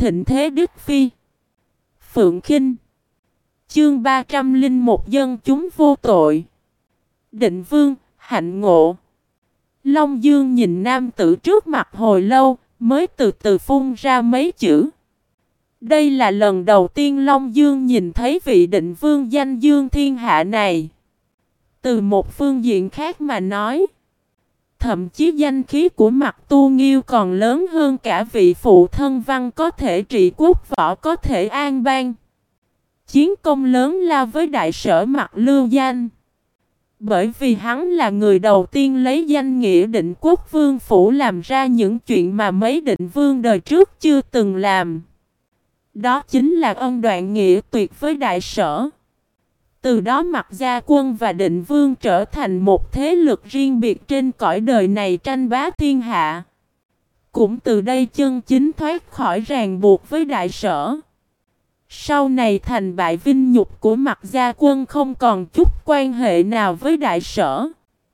thịnh thế Đức Phi. Phượng Khinh. Chương 301 dân chúng vô tội. Định Vương, hạnh ngộ. Long Dương nhìn nam tử trước mặt hồi lâu, mới từ từ phun ra mấy chữ. Đây là lần đầu tiên Long Dương nhìn thấy vị định vương danh dương thiên hạ này. Từ một phương diện khác mà nói, thậm chí danh khí của Mặc Tu Nghiêu còn lớn hơn cả vị phụ thân văn có thể trị quốc võ có thể an bang. Chiến công lớn lao với đại sở Mặc lưu danh. Bởi vì hắn là người đầu tiên lấy danh nghĩa định quốc vương phủ làm ra những chuyện mà mấy định vương đời trước chưa từng làm. Đó chính là ân đoạn nghĩa tuyệt với đại sở. Từ đó Mặc Gia Quân và Định Vương trở thành một thế lực riêng biệt trên cõi đời này tranh bá thiên hạ. Cũng từ đây chân chính thoát khỏi ràng buộc với đại sở. Sau này thành bại vinh nhục của Mặc Gia Quân không còn chút quan hệ nào với đại sở.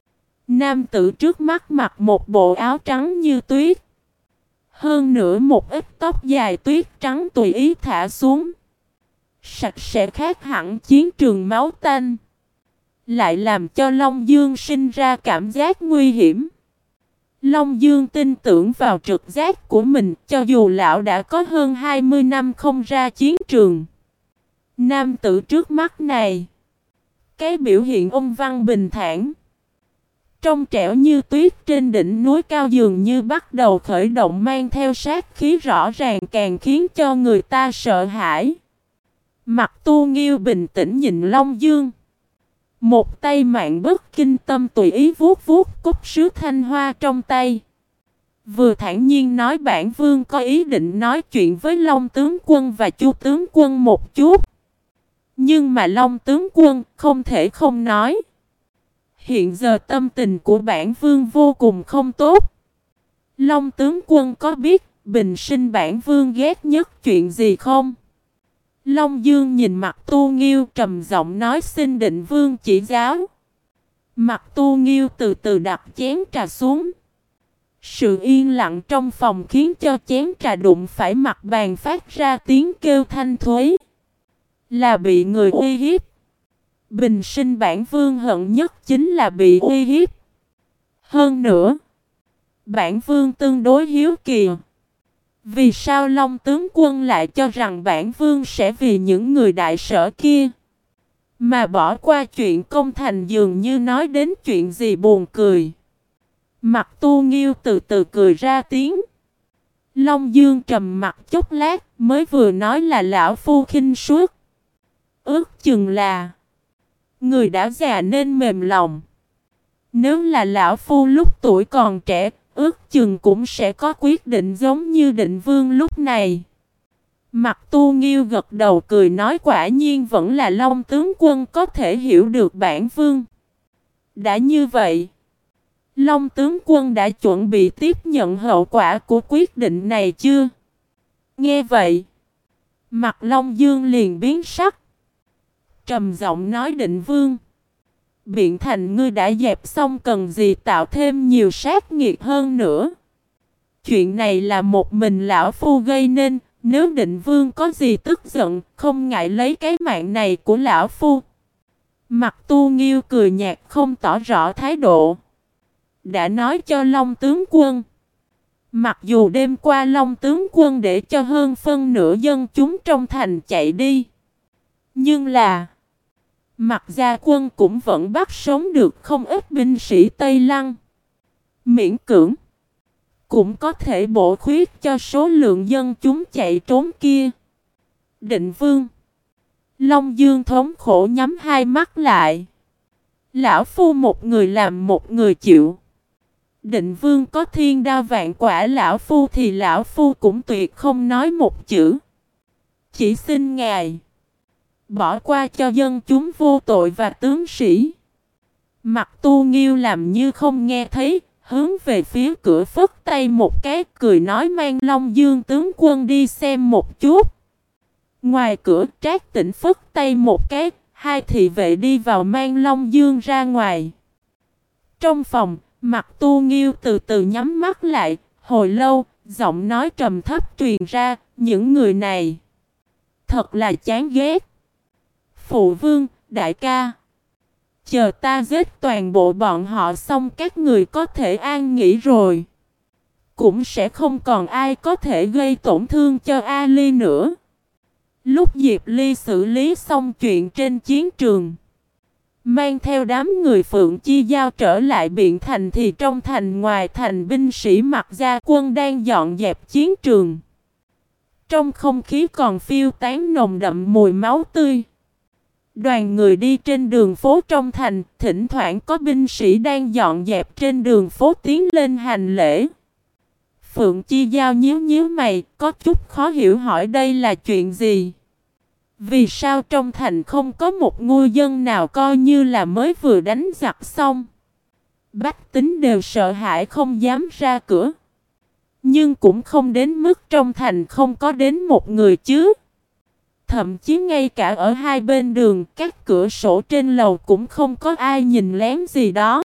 Nam tử trước mắt mặc một bộ áo trắng như tuyết. Hơn nữa một ít tóc dài tuyết trắng tùy ý thả xuống. Sạch sẽ khác hẳn chiến trường máu tanh. Lại làm cho Long Dương sinh ra cảm giác nguy hiểm. Long Dương tin tưởng vào trực giác của mình, cho dù lão đã có hơn 20 năm không ra chiến trường. Nam tử trước mắt này, cái biểu hiện ôn văn bình thản, trong trẻo như tuyết trên đỉnh núi cao dường như bắt đầu khởi động mang theo sát khí rõ ràng càng khiến cho người ta sợ hãi. Mặc Tu Nghiêu bình tĩnh nhìn Long Dương. Một tay mạng bất kinh tâm tùy ý vuốt vuốt cúc sứ thanh hoa trong tay. Vừa thản nhiên nói bản vương có ý định nói chuyện với Long tướng quân và Chu tướng quân một chút. Nhưng mà Long tướng quân không thể không nói. Hiện giờ tâm tình của bản vương vô cùng không tốt. Long tướng quân có biết bình sinh bản vương ghét nhất chuyện gì không? Long Dương nhìn Mặc Tu Nghiêu trầm giọng nói xin định vương chỉ giáo. Mặc Tu Nghiêu từ từ đặt chén trà xuống. Sự yên lặng trong phòng khiến cho chén trà đụng phải mặt bàn phát ra tiếng kêu thanh thúy. Là bị người uy hiếp. Bình sinh bản vương hận nhất chính là bị uy hiếp. Hơn nữa, bản vương tương đối hiếu kỳ. Vì sao Long tướng quân lại cho rằng bản vương sẽ vì những người đại sở kia mà bỏ qua chuyện công thành, dường như nói đến chuyện gì buồn cười. Mặc Tu Nghiêu từ từ cười ra tiếng. Long Dương trầm mặt chốc lát mới vừa nói là lão phu khinh suất. Ước chừng là người đã già nên mềm lòng. Nếu là lão phu lúc tuổi còn trẻ, ước chừng cũng sẽ có quyết định giống như định vương lúc này. Mặc Tu Nghiêu gật đầu cười nói quả nhiên vẫn là Long tướng quân có thể hiểu được bản vương. Đã như vậy, Long tướng quân đã chuẩn bị tiếp nhận hậu quả của quyết định này chưa? Nghe vậy, mặt Long Dương liền biến sắc. Trầm giọng nói định vương. Biện thành ngươi đã dẹp xong cần gì tạo thêm nhiều sát nghiệt hơn nữa. Chuyện này là một mình lão phu gây nên. Nếu định vương có gì tức giận, không ngại lấy cái mạng này của lão phu. Mặc Tu Nghiêu cười nhạt không tỏ rõ thái độ. Đã nói cho Long tướng quân. Mặc dù đêm qua Long tướng quân để cho hơn phân nửa dân chúng trong thành chạy đi. Nhưng là Mặc Gia Quân cũng vẫn bắt sống được không ít binh sĩ Tây Lăng. Miễn cưỡng cũng có thể bổ khuyết cho số lượng dân chúng chạy trốn kia. Định vương. Long Dương thống khổ nhắm hai mắt lại. Lão phu một người làm một người chịu. Định vương có thiên đao vạn quả lão phu thì lão phu cũng tuyệt không nói một chữ. Chỉ xin ngài bỏ qua cho dân chúng vô tội và tướng sĩ. Mặc Tu Nghiêu làm như không nghe thấy, hướng về phía cửa phất tay một cái cười nói mang Long Dương tướng quân đi xem một chút. Ngoài cửa Trác Tĩnh phất tay một cái, hai thị vệ đi vào mang Long Dương ra ngoài. Trong phòng, Mặc Tu Nghiêu từ từ nhắm mắt lại, hồi lâu, Giọng nói trầm thấp truyền ra, những người này thật là chán ghét. Phụ vương, đại ca, chờ ta giết toàn bộ bọn họ xong các người có thể an nghỉ rồi. Cũng sẽ không còn ai có thể gây tổn thương cho Ali nữa. Lúc Diệp Ly xử lý xong chuyện trên chiến trường, mang theo đám người Phượng Chi Giao trở lại Biện Thành thì trong thành ngoài thành binh sĩ mặc gia quân đang dọn dẹp chiến trường. Trong không khí còn phiêu tán nồng đậm mùi máu tươi. Đoàn người đi trên đường phố trong thành, thỉnh thoảng có binh sĩ đang dọn dẹp trên đường phố tiến lên hành lễ. Phượng Chi Giao nhíu nhíu mày, có chút khó hiểu hỏi đây là chuyện gì? Vì sao trong thành không có một ngư dân nào coi như là mới vừa đánh giặc xong? Bách tính đều sợ hãi không dám ra cửa. Nhưng cũng không đến mức trong thành không có đến một người chứ. Thậm chí ngay cả ở hai bên đường, các cửa sổ trên lầu cũng không có ai nhìn lén gì đó.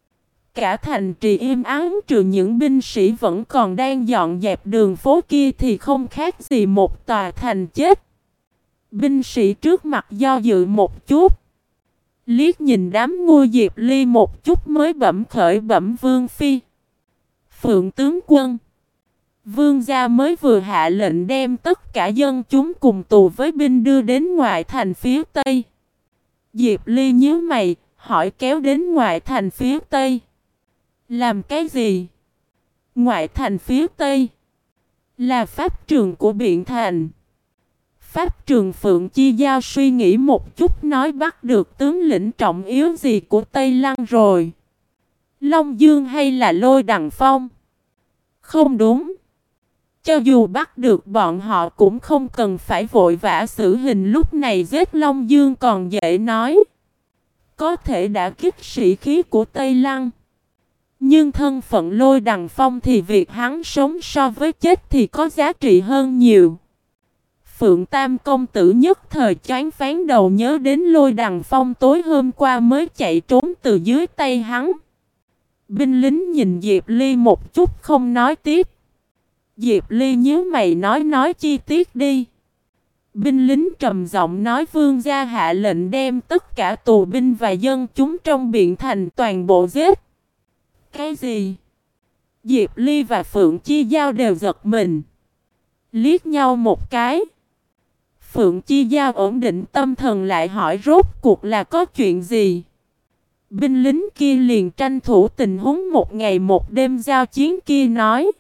Cả thành trì im ắng trừ những binh sĩ vẫn còn đang dọn dẹp đường phố kia thì không khác gì một tòa thành chết. Binh sĩ trước mặt do dự một chút. Liếc nhìn đám ngô Diệp Ly một chút mới bẩm khởi bẩm Vương Phi. Phượng tướng quân. Vương gia mới vừa hạ lệnh đem tất cả dân chúng cùng tù với binh đưa đến ngoại thành phía Tây. Diệp Ly nhíu mày, hỏi kéo đến ngoại thành phía Tây. Làm cái gì? Ngoại thành phía Tây là pháp trường của Biện Thành. Pháp trường Phượng Chi Giao suy nghĩ một chút nói bắt được tướng lĩnh trọng yếu gì của Tây Lăng rồi. Long Dương hay là Lôi Đằng Phong? Không đúng. Cho dù bắt được bọn họ cũng không cần phải vội vã xử hình lúc này giết Long Dương còn dễ nói. Có thể đã kích sĩ khí của Tây Lăng. Nhưng thân phận Lôi Đằng Phong thì việc hắn sống so với chết thì có giá trị hơn nhiều. Phượng Tam công tử nhất thời choáng váng đầu nhớ đến Lôi Đằng Phong tối hôm qua mới chạy trốn từ dưới tay hắn. Binh lính nhìn Diệp Ly một chút không nói tiếp. Diệp Ly nhíu mày nói chi tiết đi. Binh lính trầm giọng nói vương gia hạ lệnh đem tất cả tù binh và dân chúng trong Biện Thành toàn bộ giết. Cái gì? Diệp Ly và Phượng Chi Giao đều giật mình. Liếc nhau một cái. Phượng Chi Giao ổn định tâm thần lại hỏi rốt cuộc là có chuyện gì? Binh lính kia liền tranh thủ tình huống một ngày một đêm giao chiến kia nói.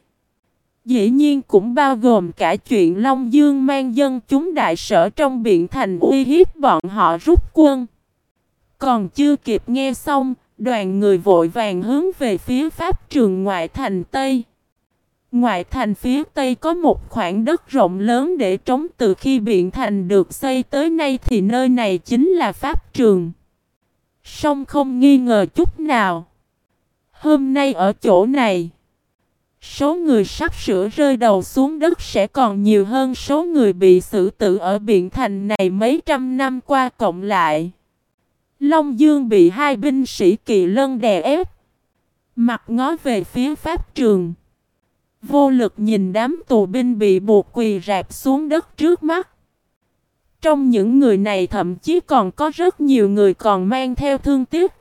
Dĩ nhiên cũng bao gồm cả chuyện Long Dương mang dân chúng đại sở trong Biện Thành uy hiếp bọn họ rút quân. Còn chưa kịp nghe xong, đoàn người vội vàng hướng về phía pháp trường ngoại thành Tây. Ngoại thành phía Tây có một khoảng đất rộng lớn để trống từ khi Biện Thành được xây tới nay thì nơi này chính là pháp trường. Song không nghi ngờ chút nào. Hôm nay ở chỗ này, số người sắp sửa rơi đầu xuống đất sẽ còn nhiều hơn số người bị xử tử ở Biện Thành này mấy trăm năm qua cộng lại. Long Dương bị hai binh sĩ Kỳ Lân đè ép. Mặt ngó về phía pháp trường. Vô lực nhìn đám tù binh bị buộc quỳ rạp xuống đất trước mắt. Trong những người này thậm chí còn có rất nhiều người còn mang theo thương tiếc.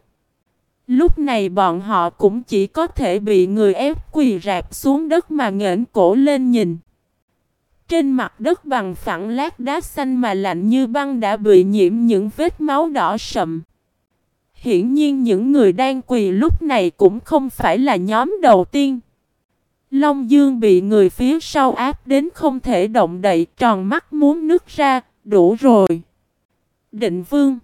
Lúc này bọn họ cũng chỉ có thể bị người ép quỳ rạp xuống đất mà nghển cổ lên nhìn. Trên mặt đất bằng phẳng lát đá xanh mà lạnh như băng đã bị nhiễm những vết máu đỏ sậm. Hiển nhiên những người đang quỳ lúc này cũng không phải là nhóm đầu tiên. Long Dương bị người phía sau áp đến không thể động đậy, tròn mắt muốn nứt ra, đủ rồi. Định Vương,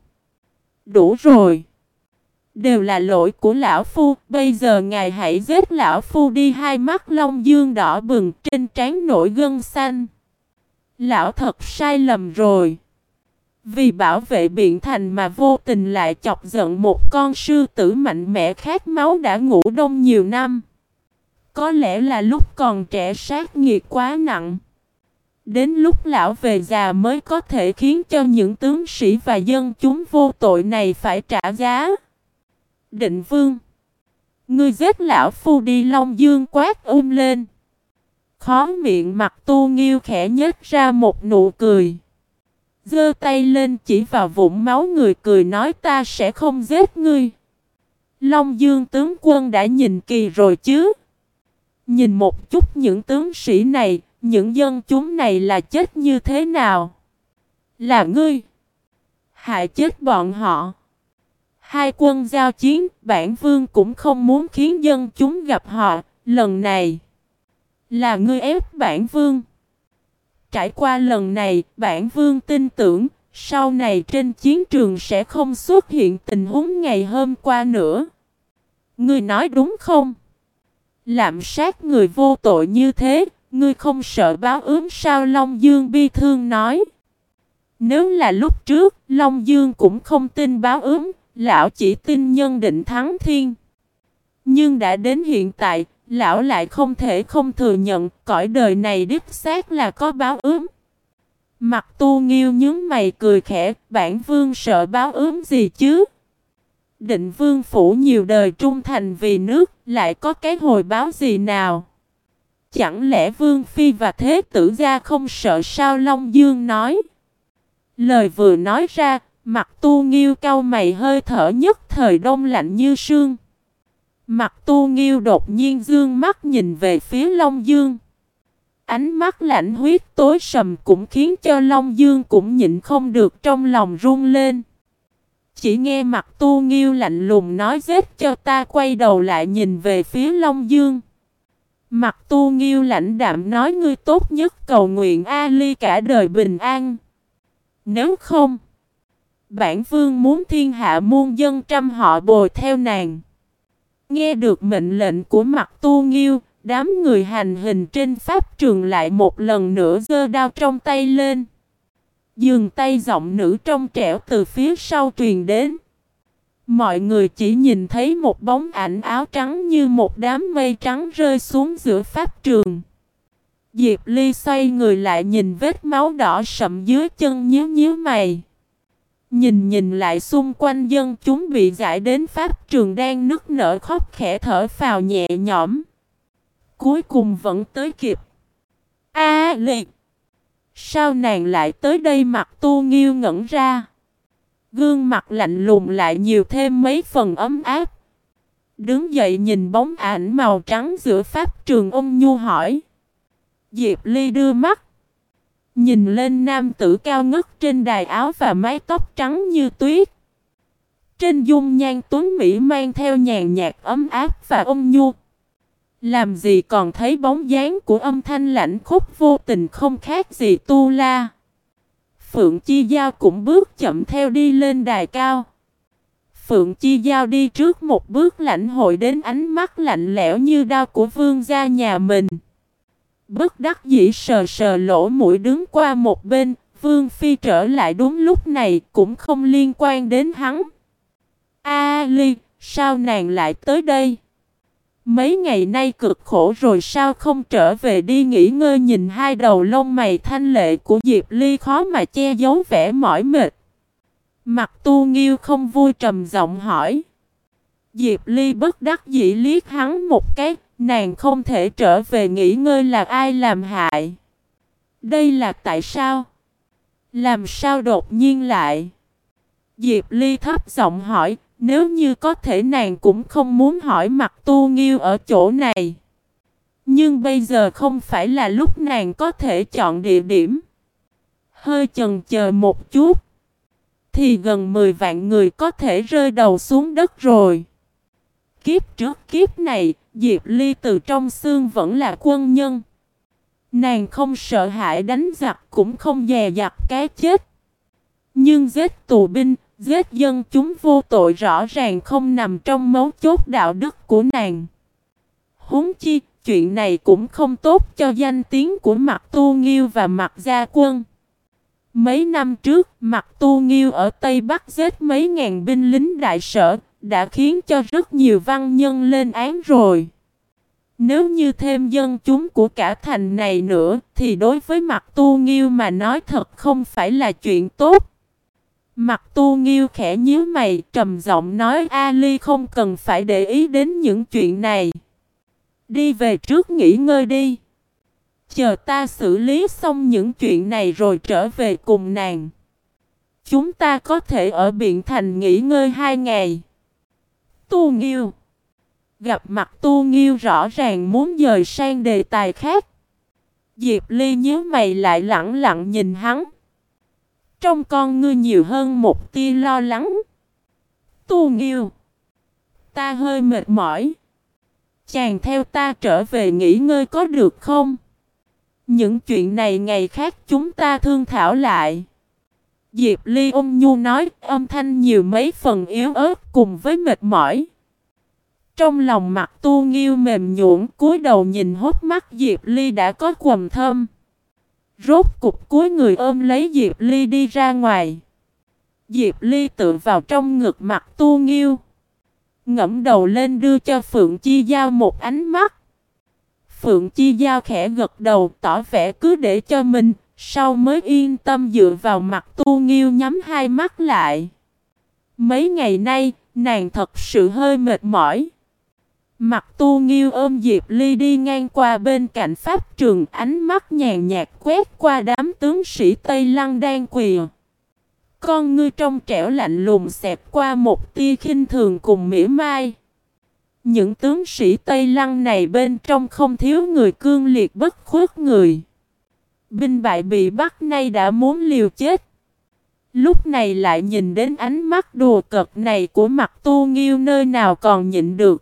đủ rồi. Đều là lỗi của lão phu, bây giờ ngài hãy giết lão phu đi. Hai mắt Long Dương đỏ bừng, trên trán nổi gân xanh. Lão thật sai lầm rồi. Vì bảo vệ Biện Thành mà vô tình lại chọc giận một con sư tử mạnh mẽ khát máu đã ngủ đông nhiều năm. Có lẽ là lúc còn trẻ sát nghiệt quá nặng. Đến lúc lão về già mới có thể khiến cho những tướng sĩ và dân chúng vô tội này phải trả giá. Định Vương, ngươi giết lão phu đi. Long Dương quát lên. Khóe miệng Mặc Tu Nghiêu khẽ nhếch ra một nụ cười. Giơ tay lên chỉ vào vũng máu người cười nói ta sẽ không giết ngươi. Long Dương tướng quân đã nhìn kỳ rồi chứ. Nhìn một chút những tướng sĩ này, những dân chúng này là chết như thế nào? Là ngươi hại chết bọn họ. Hai quân giao chiến, bản vương cũng không muốn khiến dân chúng gặp họ. Lần này là ngươi ép bản vương. Trải qua lần này, bản vương tin tưởng sau này trên chiến trường sẽ không xuất hiện tình huống ngày hôm qua nữa. Ngươi nói đúng không? Lạm sát người vô tội như thế, ngươi không sợ báo ứng sao? Long Dương bi thương nói. Nếu là lúc trước, Long Dương cũng không tin báo ứng, lão chỉ tin nhân định thắng thiên. Nhưng đã đến hiện tại, lão lại không thể không thừa nhận cõi đời này đích xác là có báo ứng. Mặc Tu Nghiêu nhướng mày cười khẽ, bản vương sợ báo ứng gì chứ? Định vương phủ nhiều đời trung thành vì nước, lại có cái hồi báo gì nào? Chẳng lẽ vương phi và thế tử gia không sợ sao? Long Dương nói. Lời vừa nói ra, Mặc Tu Nghiêu cau mày, hơi thở nhất thời đông lạnh như sương. Mặc Tu Nghiêu đột nhiên dương mắt nhìn về phía Long Dương. Ánh mắt lạnh huyết tối sầm cũng khiến cho Long Dương cũng nhịn không được trong lòng run lên. Chỉ nghe Mặc Tu Nghiêu lạnh lùng nói giết cho ta, quay đầu lại nhìn về phía Long Dương. Mặc Tu Nghiêu lạnh đạm nói ngươi tốt nhất cầu nguyện A Ly cả đời bình an. Nếu không, bản vương muốn thiên hạ muôn dân trăm họ bồi theo nàng. Nghe được mệnh lệnh của Mặc Tu Nghiêu, đám người hành hình trên pháp trường lại một lần nữa giơ đao trong tay lên. Dừng tay giọng nữ trong trẻo từ phía sau truyền đến. Mọi người chỉ nhìn thấy một bóng ảnh áo trắng như một đám mây trắng rơi xuống giữa pháp trường. Diệp Ly xoay người lại nhìn vết máu đỏ sậm dưới chân nhíu nhíu mày. Nhìn lại xung quanh dân chúng bị giải đến pháp trường đang nức nở khóc khẽ thở phào nhẹ nhõm. Cuối cùng vẫn tới kịp. A Liệt! Sao nàng lại tới đây? Mặc Tu Nghiêu ngẩn ra. Gương mặt lạnh lùng lại nhiều thêm mấy phần ấm áp. Đứng dậy nhìn bóng ảnh màu trắng giữa pháp trường ôn nhu hỏi. Diệp Ly đưa mắt nhìn lên nam tử cao ngất trên đài áo và mái tóc trắng như tuyết. Trên dung nhan tuấn mỹ mang theo nhàn nhạt ấm áp và ôn nhu. Làm gì còn thấy bóng dáng của âm thanh lạnh khốc vô tình không khác gì tu la. Phượng Chi Giao cũng bước chậm theo đi lên đài cao. Phượng Chi Giao đi trước một bước lãnh hội đến ánh mắt lạnh lẽo như đao của vương gia nhà mình. Bất đắc dĩ sờ sờ lỗ mũi đứng qua một bên, Vương Phi trở lại đúng lúc này cũng không liên quan đến hắn. A Ly, sao nàng lại tới đây? Mấy ngày nay cực khổ rồi sao không trở về đi nghỉ ngơi? Nhìn hai đầu lông mày thanh lệ của Diệp Ly khó mà che giấu vẻ mỏi mệt. Mặc Tu Nghiêu không vui trầm giọng hỏi. Diệp Ly bất đắc dĩ liếc hắn một cái. Nàng không thể trở về nghỉ ngơi là ai làm hại? Đây là tại sao? Làm sao đột nhiên lại? Diệp Ly thấp giọng hỏi, nếu như có thể nàng cũng không muốn hỏi Mặc Tu Nghiêu ở chỗ này. Nhưng bây giờ không phải là lúc nàng có thể chọn địa điểm. Hơi chần chờ một chút, thì gần 10 vạn người có thể rơi đầu xuống đất rồi. Kiếp trước kiếp này, Diệp Ly từ trong xương vẫn là quân nhân. Nàng không sợ hãi đánh giặc cũng không dè dặt cái chết. Nhưng giết tù binh, giết dân chúng vô tội rõ ràng không nằm trong mấu chốt đạo đức của nàng. Huống chi, chuyện này cũng không tốt cho danh tiếng của Mặc Tu Nghiêu và Mặc Gia Quân. Mấy năm trước, Mặc Tu Nghiêu ở Tây Bắc giết mấy ngàn binh lính đại sở, đã khiến cho rất nhiều văn nhân lên án rồi. Nếu như thêm dân chúng của cả thành này nữa, thì đối với Mặc Tu Nghiêu mà nói thật không phải là chuyện tốt. Mặc Tu Nghiêu khẽ nhíu mày, trầm giọng nói A Ly không cần phải để ý đến những chuyện này. Đi về trước nghỉ ngơi đi. Chờ ta xử lý xong những chuyện này rồi trở về cùng nàng. Chúng ta có thể ở Biện Thành nghỉ ngơi 2 ngày. Tu Nghiêu. Gặp mặt Tu Nghiêu rõ ràng muốn dời sang đề tài khác. Diệp Ly nhíu mày lại lẳng lặng nhìn hắn. Trong con ngươi nhiều hơn một tia lo lắng. Tu Nghiêu. Ta hơi mệt mỏi. Chàng theo ta trở về nghỉ ngơi có được không? Những chuyện này ngày khác chúng ta thương thảo lại. Diệp Ly ôn nhu nói, âm thanh nhiều mấy phần yếu ớt cùng với mệt mỏi. Trong lòng mặt Tu Nghiêu mềm nhũn, cúi đầu nhìn hốc mắt Diệp Ly đã có quầng thâm. Rốt cục cúi người ôm lấy Diệp Ly đi ra ngoài. Diệp Ly tựa vào trong ngực mặt Tu Nghiêu, ngẫm đầu lên đưa cho Phượng Chi Giao một ánh mắt. Phượng Chi Giao khẽ gật đầu tỏ vẻ cứ để cho mình, sau mới yên tâm dựa vào mặt Tu Nghiêu nhắm hai mắt lại. Mấy ngày nay, nàng thật sự hơi mệt mỏi. Mặt Tu Nghiêu ôm Diệp Ly đi ngang qua bên cạnh pháp trường, ánh mắt nhàn nhạt quét qua đám tướng sĩ Tây Lăng đang quỳ. Con ngươi trong trẻo lạnh lùng xẹt qua một tia khinh thường cùng mỉa mai. Những tướng sĩ Tây Lăng này bên trong không thiếu người cương liệt bất khuất người. Binh bại bị bắt nay đã muốn liều chết. Lúc này lại nhìn đến ánh mắt đùa cợt này của mặt Tu Nghiêu nơi nào còn nhịn được.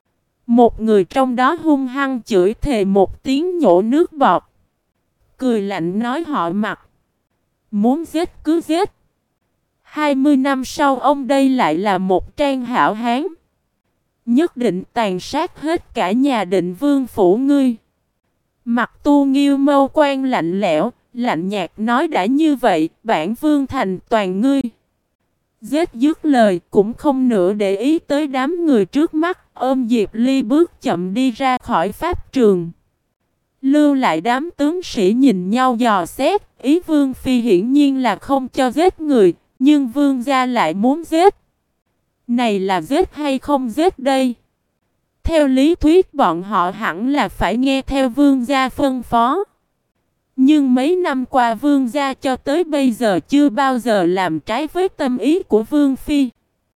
Một người trong đó hung hăng chửi thề một tiếng nhổ nước bọt. Cười lạnh nói họ Mặt. Muốn giết cứ giết. 20 năm sau ông đây lại là một trang hảo hán. Nhất định tàn sát hết cả nhà Định Vương phủ ngươi. Mặt Tu Nghiêu mâu quan lạnh lẽo, lạnh nhạt nói đã như vậy, bản vương thành toàn ngươi. Giết dứt lời cũng không nữa để ý tới đám người trước mắt, ôm Diệp Ly bước chậm đi ra khỏi pháp trường. Lưu lại đám tướng sĩ nhìn nhau dò xét, ý Vương Phi hiển nhiên là không cho giết người, nhưng Vương gia lại muốn giết. Này là giết hay không giết đây? Theo lý thuyết bọn họ hẳn là phải nghe theo Vương gia phân phó. Nhưng mấy năm qua Vương gia cho tới bây giờ chưa bao giờ làm trái với tâm ý của Vương Phi.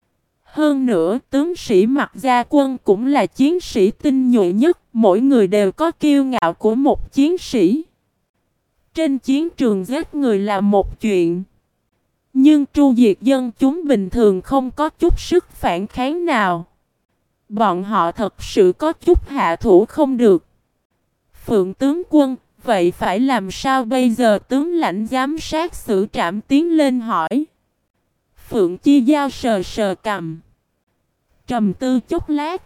Hơn nữa, tướng sĩ Mặc Gia Quân cũng là chiến sĩ tinh nhuệ nhất, mỗi người đều có kiêu ngạo của một chiến sĩ. Trên chiến trường giết người là một chuyện, nhưng tru diệt dân chúng bình thường không có chút sức phản kháng nào. Bọn họ thật sự có chút hạ thủ không được. Phượng tướng quân, vậy phải làm sao bây giờ? Tướng lãnh giám sát xử trảm tiến lên hỏi. Phượng Chi Giao sờ sờ cằm, trầm tư chốc lát.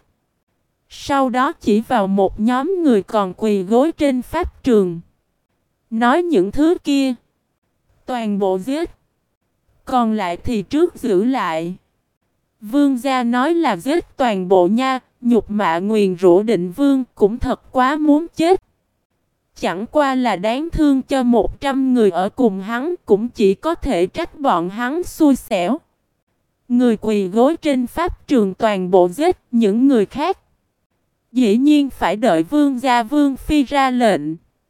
Sau đó chỉ vào một nhóm người còn quỳ gối trên pháp trường, nói những thứ kia toàn bộ giết, còn lại thì trước giữ lại. Vương gia nói là giết toàn bộ nha, nhục mạ nguyền rủa Định Vương cũng thật quá muốn chết. Chẳng qua là đáng thương cho 100 người ở cùng hắn, cũng chỉ có thể trách bọn hắn xui xẻo. Người quỳ gối trên pháp trường toàn bộ giết, những người khác dĩ nhiên phải đợi Vương gia Vương Phi ra lệnh.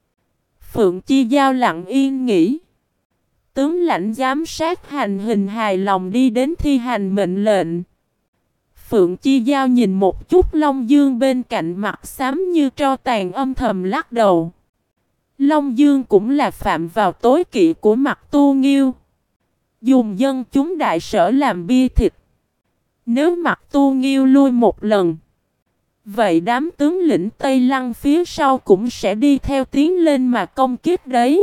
Phượng Chi Giao lặng yên nghĩ. Tướng lãnh giám sát hành hình hài lòng đi đến thi hành mệnh lệnh. Phượng Chi Giao nhìn một chút Long Dương bên cạnh mặt xám như tro tàn, âm thầm lắc đầu. Long Dương cũng là phạm vào tối kỵ của Mặt Tu Nghiêu, dùng dân chúng đại sở làm bia thịt. Nếu Mặt Tu Nghiêu lui một lần, vậy đám tướng lĩnh Tây Lăng phía sau cũng sẽ đi theo tiến lên mà công kích đấy.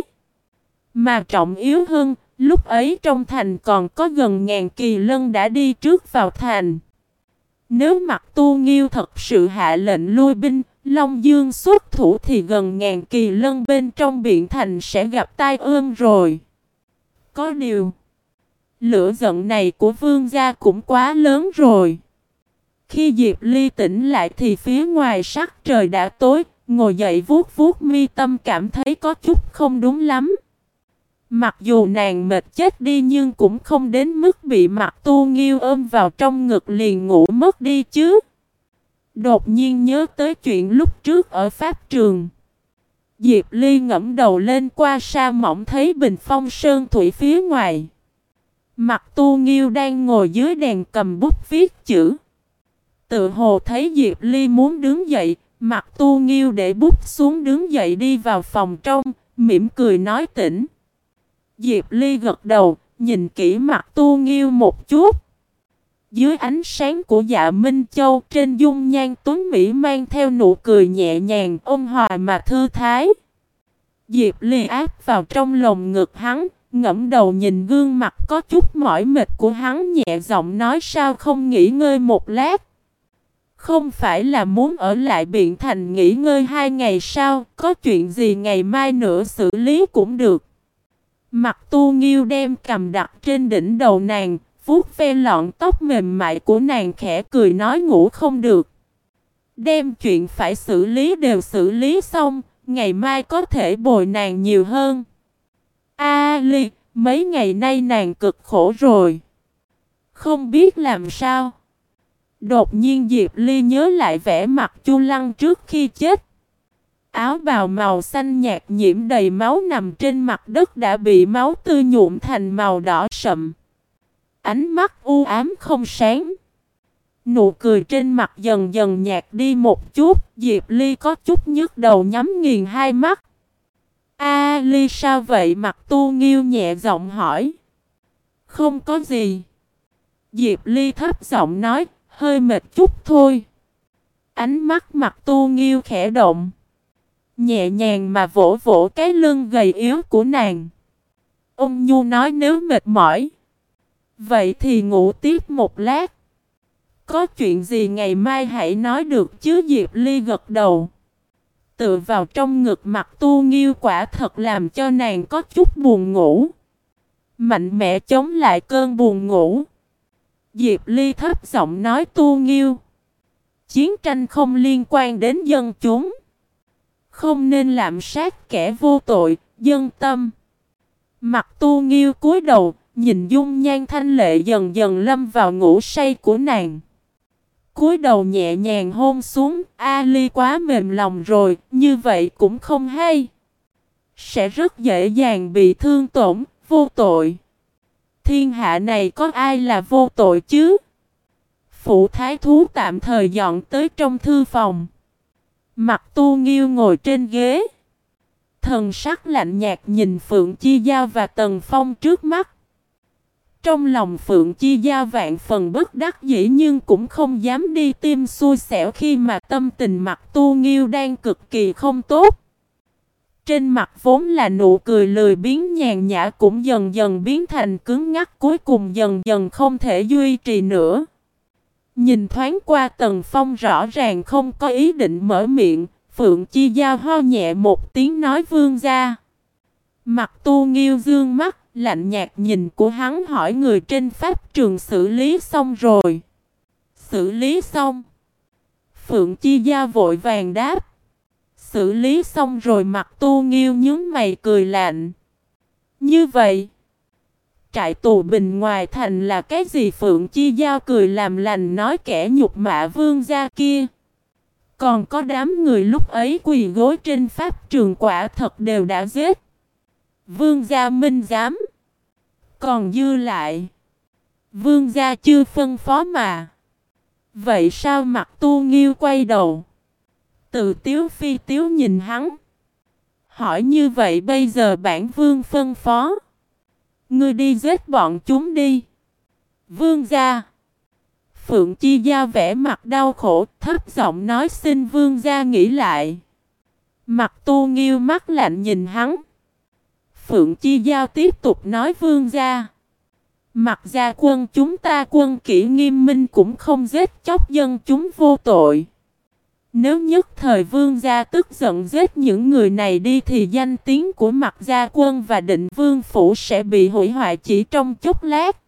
Mà trọng yếu hơn, lúc ấy trong thành còn có gần ngàn kỳ lân đã đi trước vào thành. Nếu Mặt Tu Nghiêu thật sự hạ lệnh lui binh, Long Dương xuất thủ thì gần ngàn kỳ lân bên trong Biện Thành sẽ gặp tai ương rồi. Có điều, lửa giận này của Vương gia cũng quá lớn rồi. Khi Diệp Ly tỉnh lại thì phía ngoài sắc trời đã tối, ngồi dậy vuốt vuốt mi tâm cảm thấy có chút không đúng lắm. Mặc dù nàng mệt chết đi nhưng cũng không đến mức bị Mặt Tu Nghiêu ôm vào trong ngực liền ngủ mất đi chứ. Đột nhiên nhớ tới chuyện lúc trước ở pháp trường. Diệp Ly ngẫm đầu lên qua sa mỏng thấy bình phong sơn thủy phía ngoài. Mặt Tu Nghiêu đang ngồi dưới đèn cầm bút viết chữ. Tự hồ thấy Diệp Ly muốn đứng dậy, mặt Tu Nghiêu để bút xuống đứng dậy đi vào phòng trong, mỉm cười nói tỉnh. Diệp Ly gật đầu, nhìn kỹ mặt Tu Nghiêu một chút. Dưới ánh sáng của Dạ Minh Châu, trên dung nhan tuấn mỹ mang theo nụ cười nhẹ nhàng, ôn hòa mà thư thái. Diệp Ly áp vào trong lồng ngực hắn, ngẫm đầu nhìn gương mặt có chút mỏi mệt của hắn, nhẹ giọng nói sao không nghỉ ngơi một lát. Không phải là muốn ở lại Biện Thành nghỉ ngơi 2 ngày sao, có chuyện gì ngày mai nữa xử lý cũng được. Mặt Tu Nghiêu đem cầm đặt trên đỉnh đầu nàng, vuốt ve lọn tóc mềm mại của nàng, khẽ cười nói ngủ không được. Đem chuyện phải xử lý đều xử lý xong, ngày mai có thể bồi nàng nhiều hơn. A Ly, mấy ngày nay nàng cực khổ rồi. Không biết làm sao. Đột nhiên Diệp Ly nhớ lại vẻ mặt Chu Lăng trước khi chết. Áo bào màu xanh nhạt nhiễm đầy máu nằm trên mặt đất đã bị máu tươi nhuộm thành màu đỏ sậm. Ánh mắt u ám không sáng. Nụ cười trên mặt dần dần nhạt đi một chút, Diệp Ly có chút nhức đầu nhắm nghiền hai mắt. A Ly sao vậy? Mặt Tu Nghiêu nhẹ giọng hỏi. Không có gì. Diệp Ly thấp giọng nói, hơi mệt chút thôi. Ánh mắt mặt Tu Nghiêu khẽ động. Nhẹ nhàng mà vỗ vỗ cái lưng gầy yếu của nàng. Ông Nhu nói nếu mệt mỏi, vậy thì ngủ tiếp một lát. Có chuyện gì ngày mai hãy nói được chứ? Diệp Ly gật đầu. Tựa vào trong ngực mặt Tu Nghiêu quả thật làm cho nàng có chút buồn ngủ. Mạnh mẽ chống lại cơn buồn ngủ. Diệp Ly thấp giọng nói Tu Nghiêu, chiến tranh không liên quan đến dân chúng. Không nên lạm sát kẻ vô tội, dân tâm. Mặt Tu Nghiêu cúi đầu, nhìn dung nhan thanh lệ dần dần lâm vào ngủ say của nàng. Cúi đầu nhẹ nhàng hôn xuống, A Ly quá mềm lòng rồi, như vậy cũng không hay. Sẽ rất dễ dàng bị thương tổn, vô tội. Thiên hạ này có ai là vô tội chứ? Phụ thái thú tạm thời dọn tới trong thư phòng. Mặt Tu Nghiêu ngồi trên ghế. Thần sắc lạnh nhạt nhìn Phượng Chi Giao và Tần Phong trước mắt. Trong lòng Phượng Chi Giao vạn phần bất đắc dĩ nhưng cũng không dám đi tim xui xẻo khi mà tâm tình mặt Tu Nghiêu đang cực kỳ không tốt. Trên mặt vốn là nụ cười lười biếng nhàn nhã cũng dần dần biến thành cứng ngắc, cuối cùng dần dần không thể duy trì nữa. Nhìn thoáng qua Tần Phong rõ ràng không có ý định mở miệng, Phượng Chi Giao ho nhẹ một tiếng nói vương gia. Mặt Tu Nghiêu dương mắt, lạnh nhạt nhìn của hắn hỏi người trên pháp trường xử lý xong rồi. Xử lý xong. Phượng Chi Giao vội vàng đáp. Xử lý xong rồi. Mặt Tu Nghiêu nhướng mày cười lạnh. Như vậy, trại tù bình ngoài thành là cái gì? Phượng Chi Giao cười làm lành nói kẻ nhục mạ vương gia kia. Còn có đám người lúc ấy quỳ gối trên pháp trường quả thật đều đã giết. Vương gia minh giám. Còn dư lại, vương gia chưa phân phó mà. Vậy sao? Mặt Tu Nghiêu quay đầu, từ tiếu phi tiếu nhìn hắn. Hỏi như vậy bây giờ bản vương phân phó, ngươi đi giết bọn chúng đi. Vương gia. Phượng Chi Giao vẻ mặt đau khổ, thấp giọng nói xin vương gia nghĩ lại. Mặt Tu Nghiêu mắt lạnh nhìn hắn. Phượng Chi Giao tiếp tục nói vương gia. Mặt gia quân chúng ta quân kỷ nghiêm minh cũng không giết chóc dân chúng vô tội. Nếu nhất thời vương gia tức giận giết những người này đi thì danh tiếng của Mặt gia quân và Định Vương phủ sẽ bị hủy hoại chỉ trong chốc lát.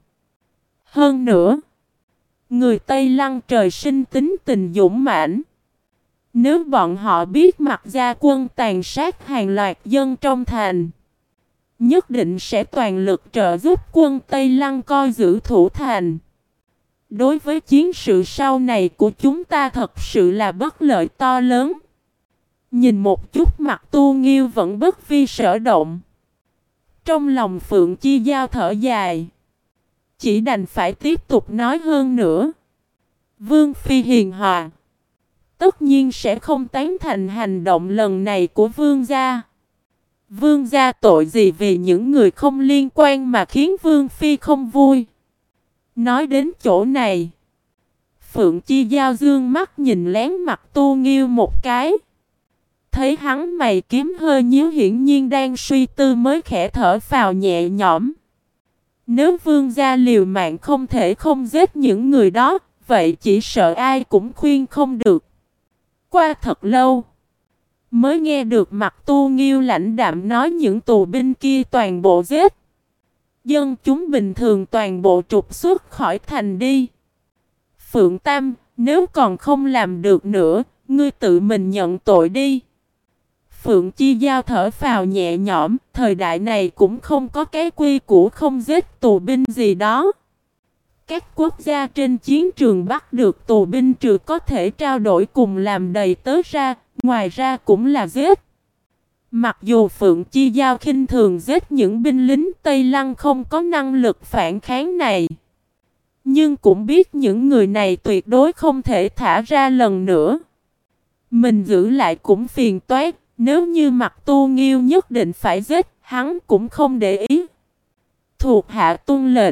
Hơn nữa, người Tây Lăng trời sinh tính tình dũng mãnh. Nếu bọn họ biết Mặt gia quân tàn sát hàng loạt dân trong thành, nhất định sẽ toàn lực trợ giúp quân Tây Lăng coi giữ thủ thành. Đối với chiến sự sau này của chúng ta thật sự là bất lợi to lớn. Nhìn một chút mặt Tu Nghiêu vẫn bất vi sở động. Trong lòng Phượng Chi Giao thở dài. Chỉ đành phải tiếp tục nói hơn nữa. Vương Phi hiền hòa, tất nhiên sẽ không tán thành hành động lần này của vương gia. Vương gia tội gì vì những người không liên quan mà khiến Vương Phi không vui. Nói đến chỗ này, Phượng Chi Giao dương mắt nhìn lén mặt Tu Nghiêu một cái. Thấy hắn mày kiếm hơi nhíu, hiển nhiên đang suy tư, mới khẽ thở phào nhẹ nhõm. Nếu vương gia liều mạng không thể không giết những người đó, vậy chỉ sợ ai cũng khuyên không được. Qua thật lâu, mới nghe được mặt Tu Nghiêu lãnh đạm nói những tù binh kia toàn bộ giết. Dân chúng bình thường toàn bộ trục xuất khỏi thành đi. Phượng Tam, nếu còn không làm được nữa, ngươi tự mình nhận tội đi. Phượng Chi Giao thở phào nhẹ nhõm, thời đại này cũng không có cái quy củ không giết tù binh gì đó. Các quốc gia trên chiến trường bắt được tù binh trừ có thể trao đổi cùng làm đầy tớ ra, ngoài ra cũng là giết. Mặc dù Phượng Chi Giao khinh thường giết những binh lính Tây Lăng không có năng lực phản kháng này, nhưng cũng biết những người này tuyệt đối không thể thả ra lần nữa. Mình giữ lại cũng phiền toái. Nếu như mặt Tu Nghiêu nhất định phải giết, hắn cũng không để ý. Thuộc hạ tuân lệnh.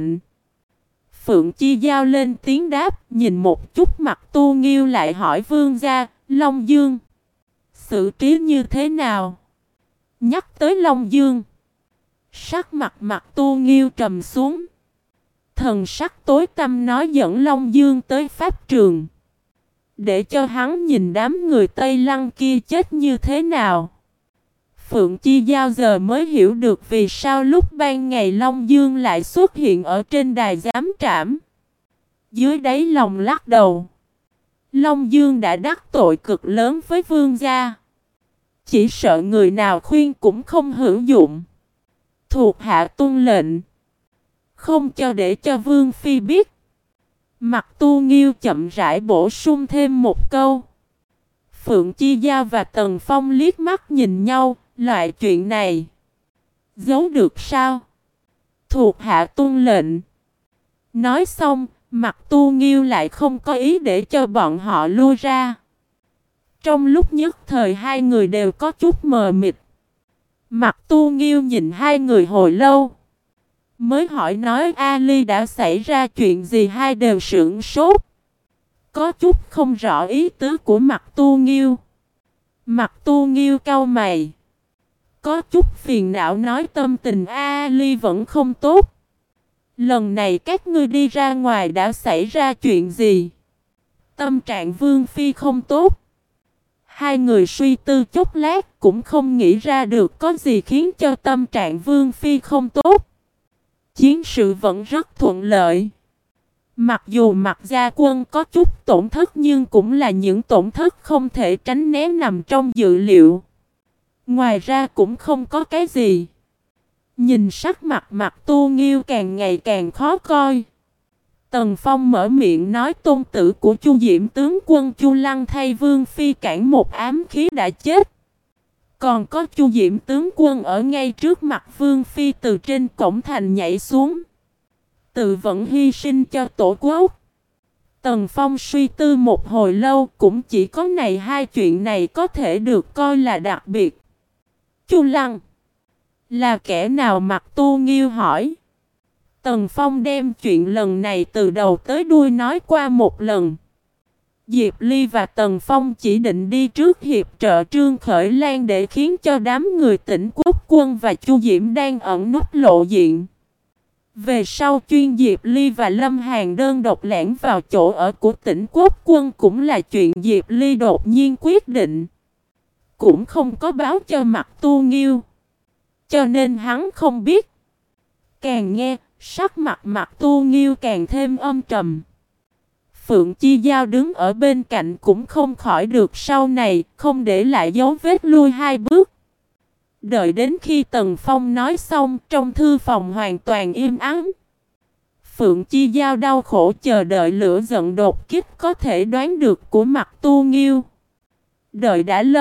Phượng Chi Giao lên tiếng đáp, nhìn một chút mặt Tu Nghiêu lại hỏi vương gia, Long Dương xử trí như thế nào? Nhắc tới Long Dương, sắc mặt mặt Tu Nghiêu trầm xuống. Thần sắc tối tăm nói dẫn Long Dương tới pháp trường, để cho hắn nhìn đám người Tây Lăng kia chết như thế nào. Phượng Chi Giao giờ mới hiểu được vì sao lúc ban ngày Long Dương lại xuất hiện ở trên đài giám trảm. Dưới đáy lòng lắc đầu. Long Dương đã đắc tội cực lớn với vương gia. Chỉ sợ người nào khuyên cũng không hữu dụng. Thuộc hạ tuân lệnh, không cho để cho Vương Phi biết. Mặt Tu Nghiêu chậm rãi bổ sung thêm một câu. Phượng Chi Giao và Tần Phong liếc mắt nhìn nhau, loại chuyện này giấu được sao? Thuộc hạ tuân lệnh. Nói xong, mặt Tu Nghiêu lại không có ý để cho bọn họ lui ra. Trong lúc nhất thời hai người đều có chút mờ mịt. Mặt Tu Nghiêu nhìn hai người hồi lâu, mới hỏi nói Ali đã xảy ra chuyện gì. Hai đều sửng sốt, có chút không rõ ý tứ của mặt Tu Nghiêu. Mặt Tu Nghiêu cau mày, có chút phiền não nói tâm tình Ali vẫn không tốt. Lần này các ngươi đi ra ngoài đã xảy ra chuyện gì? Tâm trạng Vương Phi không tốt. Hai người suy tư chốc lát cũng không nghĩ ra được có gì khiến cho tâm trạng Vương Phi không tốt. Chiến sự vẫn rất thuận lợi. Mặc dù Mạc Gia Quân có chút tổn thất nhưng cũng là những tổn thất không thể tránh né nằm trong dự liệu. Ngoài ra cũng không có cái gì. Nhìn sắc mặt mặt Tu Nghiêu càng ngày càng khó coi, Tần Phong mở miệng nói tôn tử của Chu Diễm tướng quân Chu Lăng thay Vương Phi cản một ám khí đã chết. Còn có Chu Diễm tướng quân ở ngay trước mặt Vương Phi từ trên cổng thành nhảy xuống, tự vẫn hy sinh cho tổ quốc. Tần Phong suy tư một hồi lâu, cũng chỉ có này hai chuyện này có thể được coi là đặc biệt. Chu Lăng là kẻ nào? Mặt Tu Nghiêu hỏi. Tần Phong đem chuyện lần này từ đầu tới đuôi nói qua một lần. Diệp Ly và Tần Phong chỉ định đi trước hiệp trợ Trương Khởi Lan để khiến cho đám người Tỉnh Quốc Quân và Chu Diễm đang ẩn núp lộ diện. Về sau chuyên Diệp Ly và Lâm Hàn đơn độc lẻn vào chỗ ở của Tỉnh Quốc Quân cũng là chuyện Diệp Ly đột nhiên quyết định, cũng không có báo cho mặt Tu Nghiêu, cho nên hắn không biết. Càng nghe, sắc mặt mặt Tu Nghiêu càng thêm âm trầm. Phượng Chi Giao đứng ở bên cạnh cũng không khỏi được sau này, không để lại dấu vết lui hai bước. Đợi đến khi Tần Phong nói xong, trong thư phòng hoàn toàn im ắng. Phượng Chi Giao đau khổ chờ đợi lửa giận đột kích có thể đoán được của mặt Tu Nghiêu. Đợi đã lâu,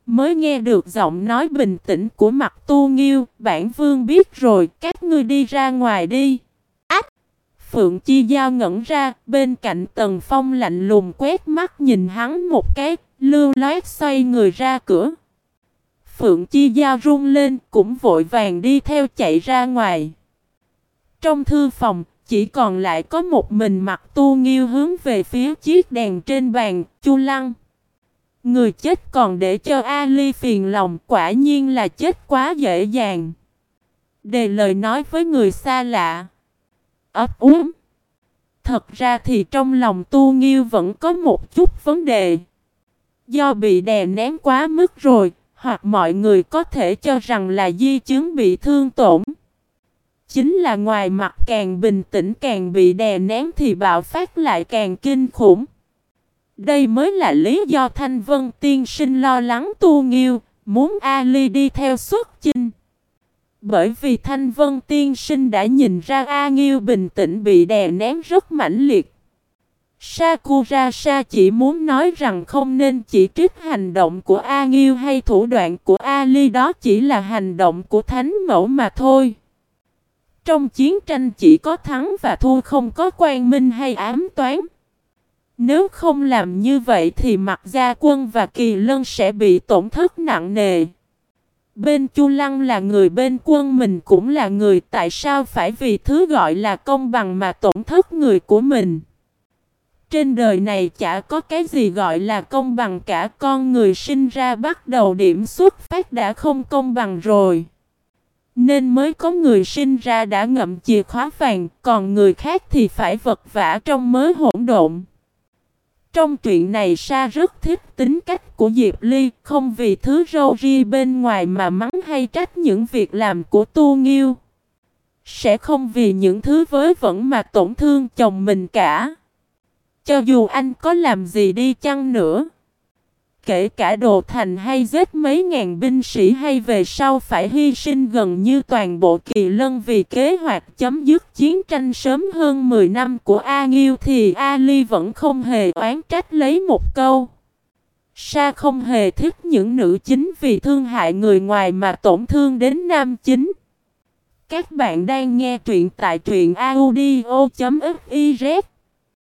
mới nghe được giọng nói bình tĩnh của Mặc Tu Nghiêu. Bản vương biết rồi, các ngươi đi ra ngoài đi. Ách! Phượng Chi Giao ngẩn ra, bên cạnh Tần Phong lạnh lùng quét mắt nhìn hắn một cái, lưu loát xoay người ra cửa. Phượng Chi Giao run lên, cũng vội vàng đi theo chạy ra ngoài. Trong thư phòng, chỉ còn lại có một mình Mặc Tu Nghiêu hướng về phía chiếc đèn trên bàn. Chu Lăng, người chết còn để cho Ali phiền lòng, quả nhiên là chết quá dễ dàng. Đề lời nói với người xa lạ. Ấp úng. Thật ra thì trong lòng Tu Nghiêu vẫn có một chút vấn đề. Do bị đè nén quá mức rồi, hoặc mọi người có thể cho rằng là di chứng bị thương tổn. Chính là ngoài mặt càng bình tĩnh càng bị đè nén thì bạo phát lại càng kinh khủng. Đây mới là lý do Thanh Vân tiên sinh lo lắng Tu Nghiêu, muốn Ali đi theo xuất chinh. Bởi vì Thanh Vân tiên sinh đã nhìn ra A Nghiêu bình tĩnh bị đè nén rất mãnh liệt. Sakurasa chỉ muốn nói rằng không nên chỉ trích hành động của A Nghiêu hay thủ đoạn của Ali, đó chỉ là hành động của thánh mẫu mà thôi. Trong chiến tranh chỉ có thắng và thua, không có quan minh hay ám toán. Nếu không làm như vậy thì Mặc Gia Quân và Kỳ Lân sẽ bị tổn thất nặng nề. Bên Chu Lăng là người, bên quân mình cũng là người, tại sao phải vì thứ gọi là công bằng mà tổn thất người của mình? Trên đời này chả có cái gì gọi là công bằng cả, con người sinh ra bắt đầu điểm xuất phát đã không công bằng rồi. Nên mới có người sinh ra đã ngậm chìa khóa vàng, còn người khác thì phải vật vã trong mớ hỗn độn. Trong chuyện này Sa rất thích tính cách của Diệp Ly, không vì thứ râu ria bên ngoài mà mắng hay trách những việc làm của Tu Nghiêu. Sẽ không vì những thứ vớ vẩn mà tổn thương chồng mình cả. Cho dù anh có làm gì đi chăng nữa, kể cả đồ thành hay giết mấy ngàn binh sĩ hay về sau phải hy sinh gần như toàn bộ Kỳ Lân vì kế hoạch chấm dứt chiến tranh sớm hơn 10 năm của A Nghiêu, thì Ali vẫn không hề oán trách lấy một câu. Sa không hề thích những nữ chính vì thương hại người ngoài mà tổn thương đến nam chính. Các bạn đang nghe truyện tại truyện audio.fiz